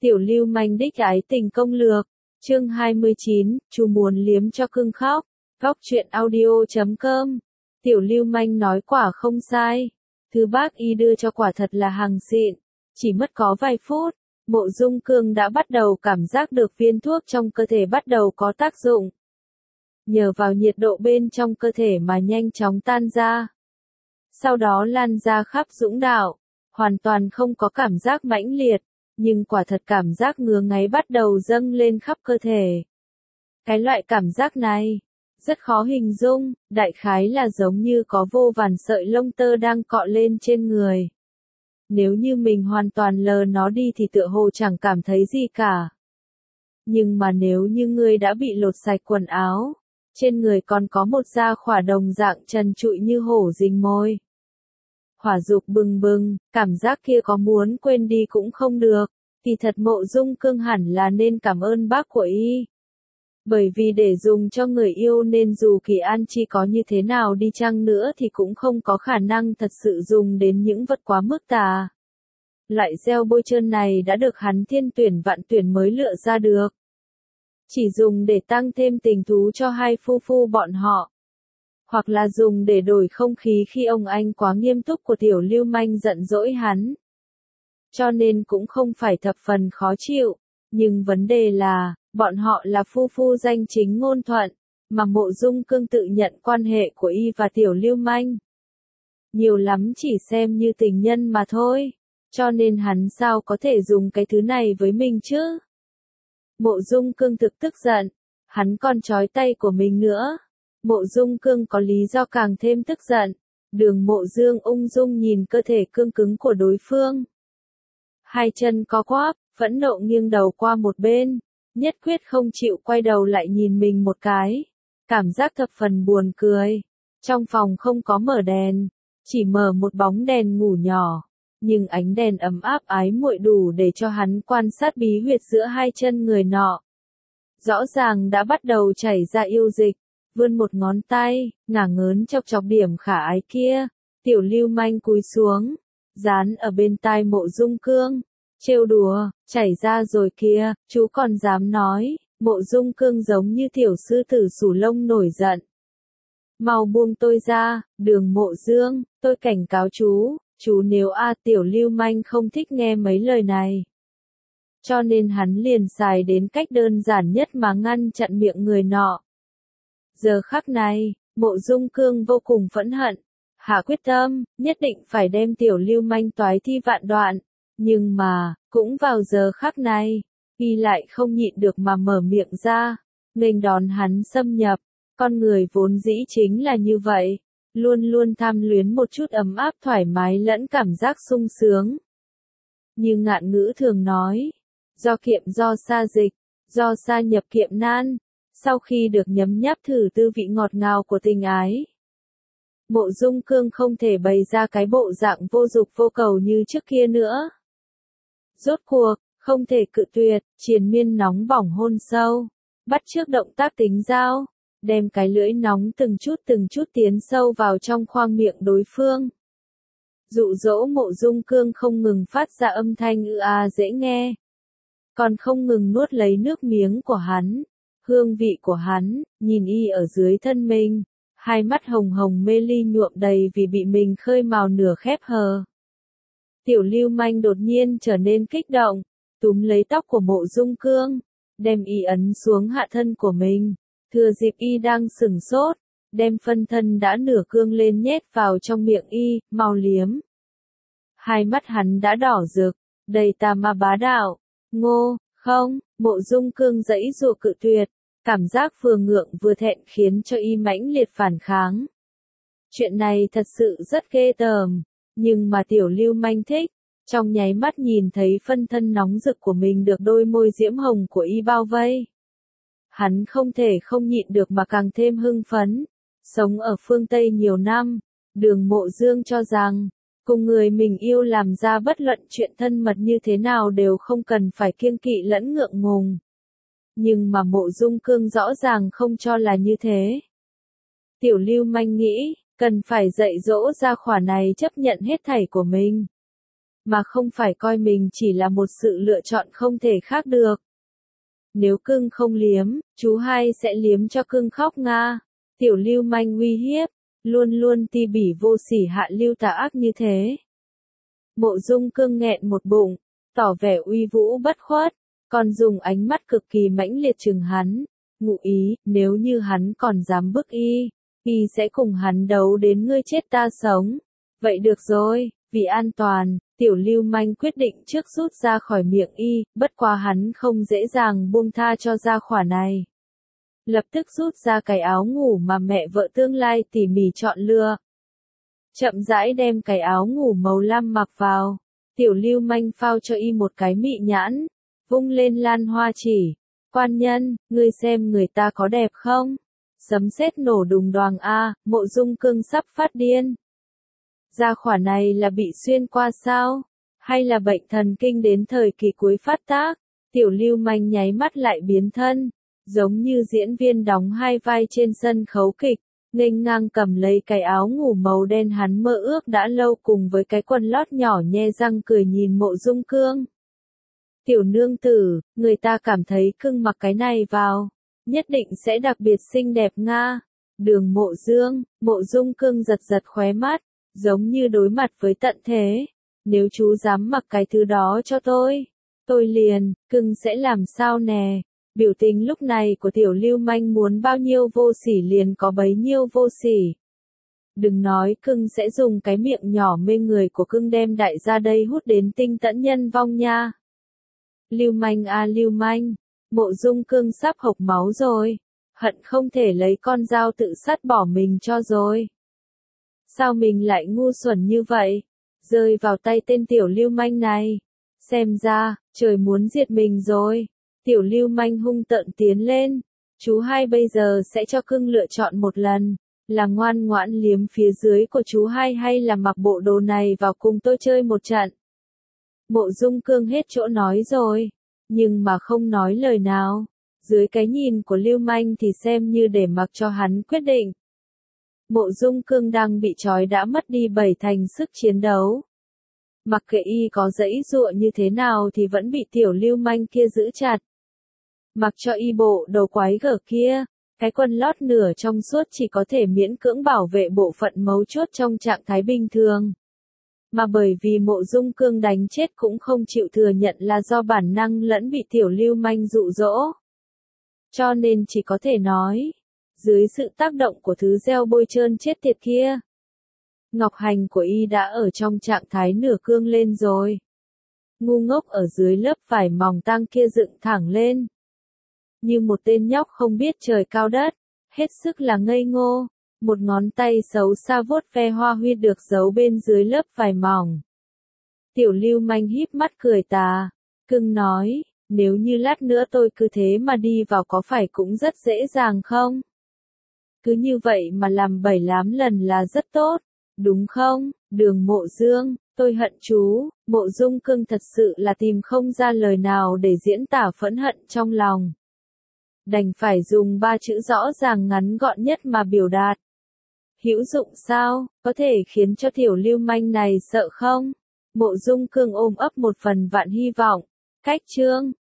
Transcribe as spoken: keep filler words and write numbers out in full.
Tiểu lưu manh đích ái tình công lược, chương hai mươi chín, chú muốn liếm cho cưng khóc, góc truyện audio chấm com. Tiểu lưu manh nói quả không sai, thứ bác y đưa cho quả thật là hàng xịn, chỉ mất có vài phút, Mộ Dung Cương đã bắt đầu cảm giác được viên thuốc trong cơ thể bắt đầu có tác dụng. Nhờ vào nhiệt độ bên trong cơ thể mà nhanh chóng tan ra. Sau đó lan ra khắp dũng đạo, hoàn toàn không có cảm giác mãnh liệt, nhưng quả thật cảm giác ngứa ngáy bắt đầu dâng lên khắp cơ thể. Cái loại cảm giác này, rất khó hình dung, đại khái là giống như có vô vàn sợi lông tơ đang cọ lên trên người. Nếu như mình hoàn toàn lờ nó đi thì tựa hồ chẳng cảm thấy gì cả. Nhưng mà nếu như ngươi đã bị lột sạch quần áo, trên người còn có một da khỏa đồng dạng trần trụi như hổ rình mồi. Hỏa dục bừng bừng, cảm giác kia có muốn quên đi cũng không được, thì thật Mộ Dung Cương hẳn là nên cảm ơn bác của y. Bởi vì để dùng cho người yêu nên dù Kỳ An Chi có như thế nào đi chăng nữa thì cũng không có khả năng thật sự dùng đến những vật quá mức tà. Loại gel bôi trơn này đã được hắn thiên tuyển vạn tuyển mới lựa ra được. Chỉ dùng để tăng thêm tình thú cho hai phu phu bọn họ. Hoặc là dùng để đổi không khí khi ông anh quá nghiêm túc của tiểu lưu manh giận dỗi hắn. Cho nên cũng không phải thập phần khó chịu, nhưng vấn đề là, bọn họ là phu phu danh chính ngôn thuận, mà Mộ Dung Cương tự nhận quan hệ của y và tiểu lưu manh. Nhiều lắm chỉ xem như tình nhân mà thôi, cho nên hắn sao có thể dùng cái thứ này với mình chứ? Mộ Dung Cương thực tức giận, hắn còn trói tay của mình nữa. Mộ Dung Cương có lý do càng thêm tức giận. Đường Mộ Dương ung dung nhìn cơ thể cương cứng của đối phương. Hai chân co quắp, phẫn nộ nghiêng đầu qua một bên, nhất quyết không chịu quay đầu lại nhìn mình một cái. Cảm giác thập phần buồn cười. Trong phòng không có mở đèn, chỉ mở một bóng đèn ngủ nhỏ, nhưng ánh đèn ấm áp ái muội đủ để cho hắn quan sát bí huyệt giữa hai chân người nọ. Rõ ràng đã bắt đầu chảy ra yêu dịch. Vươn một ngón tay, ngả ngớn chọc chọc điểm khả ái kia, tiểu lưu manh cúi xuống, dán ở bên tai Mộ Dung Cương, trêu đùa, chảy ra rồi kia, chú còn dám nói. Mộ Dung Cương giống như tiểu sư tử sủ lông nổi giận. Mau buông tôi ra, Đường Mộ Dương, tôi cảnh cáo chú, chú nếu a tiểu lưu manh không thích nghe mấy lời này. Cho nên hắn liền xài đến cách đơn giản nhất mà ngăn chặn miệng người nọ. Giờ khắc này, Mộ Dung Cương vô cùng phẫn hận, hạ quyết tâm, nhất định phải đem tiểu lưu manh toái thi vạn đoạn, nhưng mà, cũng vào giờ khắc này, y lại không nhịn được mà mở miệng ra, nghênh đón hắn xâm nhập, con người vốn dĩ chính là như vậy, luôn luôn tham luyến một chút ấm áp thoải mái lẫn cảm giác sung sướng. Như ngạn ngữ thường nói, do kiệm do sa dịch, do sa nhập kiệm nan. Sau khi được nhấm nháp thử tư vị ngọt ngào của tình ái, Mộ Dung Cương không thể bày ra cái bộ dạng vô dục vô cầu như trước kia nữa. Rốt cuộc, không thể cự tuyệt, triền miên nóng bỏng hôn sâu, bắt chước động tác tính dao, đem cái lưỡi nóng từng chút từng chút tiến sâu vào trong khoang miệng đối phương. Dụ dỗ Mộ Dung Cương không ngừng phát ra âm thanh ư a dễ nghe, còn không ngừng nuốt lấy nước miếng của hắn. Hương vị của hắn, nhìn y ở dưới thân mình, hai mắt hồng hồng mê ly nhuộm đầy vì bị mình khơi mào nửa khép hờ. Tiểu lưu manh đột nhiên trở nên kích động, túm lấy tóc của Mộ Dung Cương, đem y ấn xuống hạ thân của mình, thừa dịp y đang sửng sốt, đem phân thân đã nửa cương lên nhét vào trong miệng y, mau liếm. Hai mắt hắn đã đỏ rực, đầy tà ma bá đạo, ngô, không, Mộ Dung Cương giãy giụa cự tuyệt. Cảm giác vừa ngượng vừa thẹn khiến cho y mãnh liệt phản kháng. Chuyện này thật sự rất ghê tởm, nhưng mà tiểu lưu manh thích, trong nháy mắt nhìn thấy phân thân nóng rực của mình được đôi môi diễm hồng của y bao vây. Hắn không thể không nhịn được mà càng thêm hưng phấn. Sống ở phương Tây nhiều năm, Đường Mộ Dương cho rằng, cùng người mình yêu làm ra bất luận chuyện thân mật như thế nào đều không cần phải kiêng kỵ lẫn ngượng ngùng. Nhưng mà Mộ Dung Cương rõ ràng không cho là như thế. Tiểu lưu manh nghĩ, cần phải dạy dỗ ra khỏa này chấp nhận hết thảy của mình. mà không phải coi mình chỉ là một sự lựa chọn không thể khác được. Nếu cưng không liếm, chú hai sẽ liếm cho cưng khóc nga. Tiểu lưu manh uy hiếp, luôn luôn ti bỉ vô sỉ hạ lưu tà ác như thế. Mộ Dung Cương nghẹn một bụng, tỏ vẻ uy vũ bất khuất, còn dùng ánh mắt cực kỳ mãnh liệt chừng hắn, ngụ ý, nếu như hắn còn dám bức y, y sẽ cùng hắn đấu đến ngươi chết ta sống. Vậy được rồi, vì an toàn, tiểu lưu manh quyết định trước rút ra khỏi miệng y, bất quá hắn không dễ dàng buông tha cho gia khỏa này. Lập tức rút ra cái áo ngủ mà mẹ vợ tương lai tỉ mỉ chọn lựa. Chậm rãi đem cái áo ngủ màu lam mặc vào, tiểu lưu manh phao cho y một cái mị nhãn, vung lên lan hoa chỉ, quan nhân, ngươi xem người ta có đẹp không? Sấm sét nổ đùng đoàng a, Mộ Dung Cương sắp phát điên. Gia khỏa này là bị xuyên qua sao? Hay là bệnh thần kinh đến thời kỳ cuối phát tác? Tiểu lưu manh nháy mắt lại biến thân, giống như diễn viên đóng hai vai trên sân khấu kịch, nghênh ngang cầm lấy cái áo ngủ màu đen hắn mơ ước đã lâu cùng với cái quần lót nhỏ nhe răng cười nhìn Mộ Dung Cương. Tiểu nương tử, người ta cảm thấy cưng mặc cái này vào, nhất định sẽ đặc biệt xinh đẹp nga. Đường Mộ Dương, Mộ Dung Cương giật giật khóe mắt, giống như đối mặt với tận thế. Nếu chú dám mặc cái thứ đó cho tôi, tôi liền, cưng sẽ làm sao nè. Biểu tình lúc này của tiểu lưu manh muốn bao nhiêu vô sỉ liền có bấy nhiêu vô sỉ. Đừng nói cưng sẽ dùng cái miệng nhỏ mê người của cưng đem đại gia đây hút đến tinh tẫn nhân vong nha. Lưu manh a lưu manh, Mộ Dung Cương sắp hộc máu rồi, hận không thể lấy con dao tự sát bỏ mình cho rồi. Sao mình lại ngu xuẩn như vậy, rơi vào tay tên tiểu lưu manh này, xem ra, trời muốn diệt mình rồi. Tiểu lưu manh hung tợn tiến lên, chú hai bây giờ sẽ cho cưng lựa chọn một lần, là ngoan ngoãn liếm phía dưới của chú hai hay là mặc bộ đồ này vào cùng tôi chơi một trận. Mộ Dung Cương hết chỗ nói rồi, nhưng mà không nói lời nào, dưới cái nhìn của lưu manh thì xem như để mặc cho hắn quyết định. Mộ Dung Cương đang bị trói đã mất đi bảy thành sức chiến đấu. Mặc kệ y có dãy dụa như thế nào thì vẫn bị tiểu lưu manh kia giữ chặt. Mặc cho y bộ đầu quái gở kia, cái quần lót nửa trong suốt chỉ có thể miễn cưỡng bảo vệ bộ phận mấu chốt trong trạng thái bình thường. Mà bởi vì Mộ Dung Cương đánh chết cũng không chịu thừa nhận là do bản năng lẫn bị tiểu lưu manh dụ dỗ. Cho nên chỉ có thể nói, dưới sự tác động của thứ gieo bôi trơn chết tiệt kia, ngọc hành của y đã ở trong trạng thái nửa cương lên rồi. Ngu ngốc ở dưới lớp vải mỏng tang kia dựng thẳng lên. Như một tên nhóc không biết trời cao đất, hết sức là ngây ngô, một ngón tay xấu xa vuốt ve hoa huy được giấu bên dưới lớp vải mỏng. Tiểu lưu manh híp mắt cười tà, cưng nói, nếu như lát nữa tôi cứ thế mà đi vào có phải cũng rất dễ dàng không? Cứ như vậy mà làm bảy tám lần là rất tốt, đúng không? Đường Mộ Dương, tôi hận chú. Mộ Dung Cương thật sự là tìm không ra lời nào để diễn tả phẫn hận trong lòng. Đành phải dùng ba chữ rõ ràng ngắn gọn nhất mà biểu đạt. Hữu dụng sao, có thể khiến cho tiểu lưu manh này sợ không? Mộ Dung Cương ôm ấp một phần vạn hy vọng. Cách chương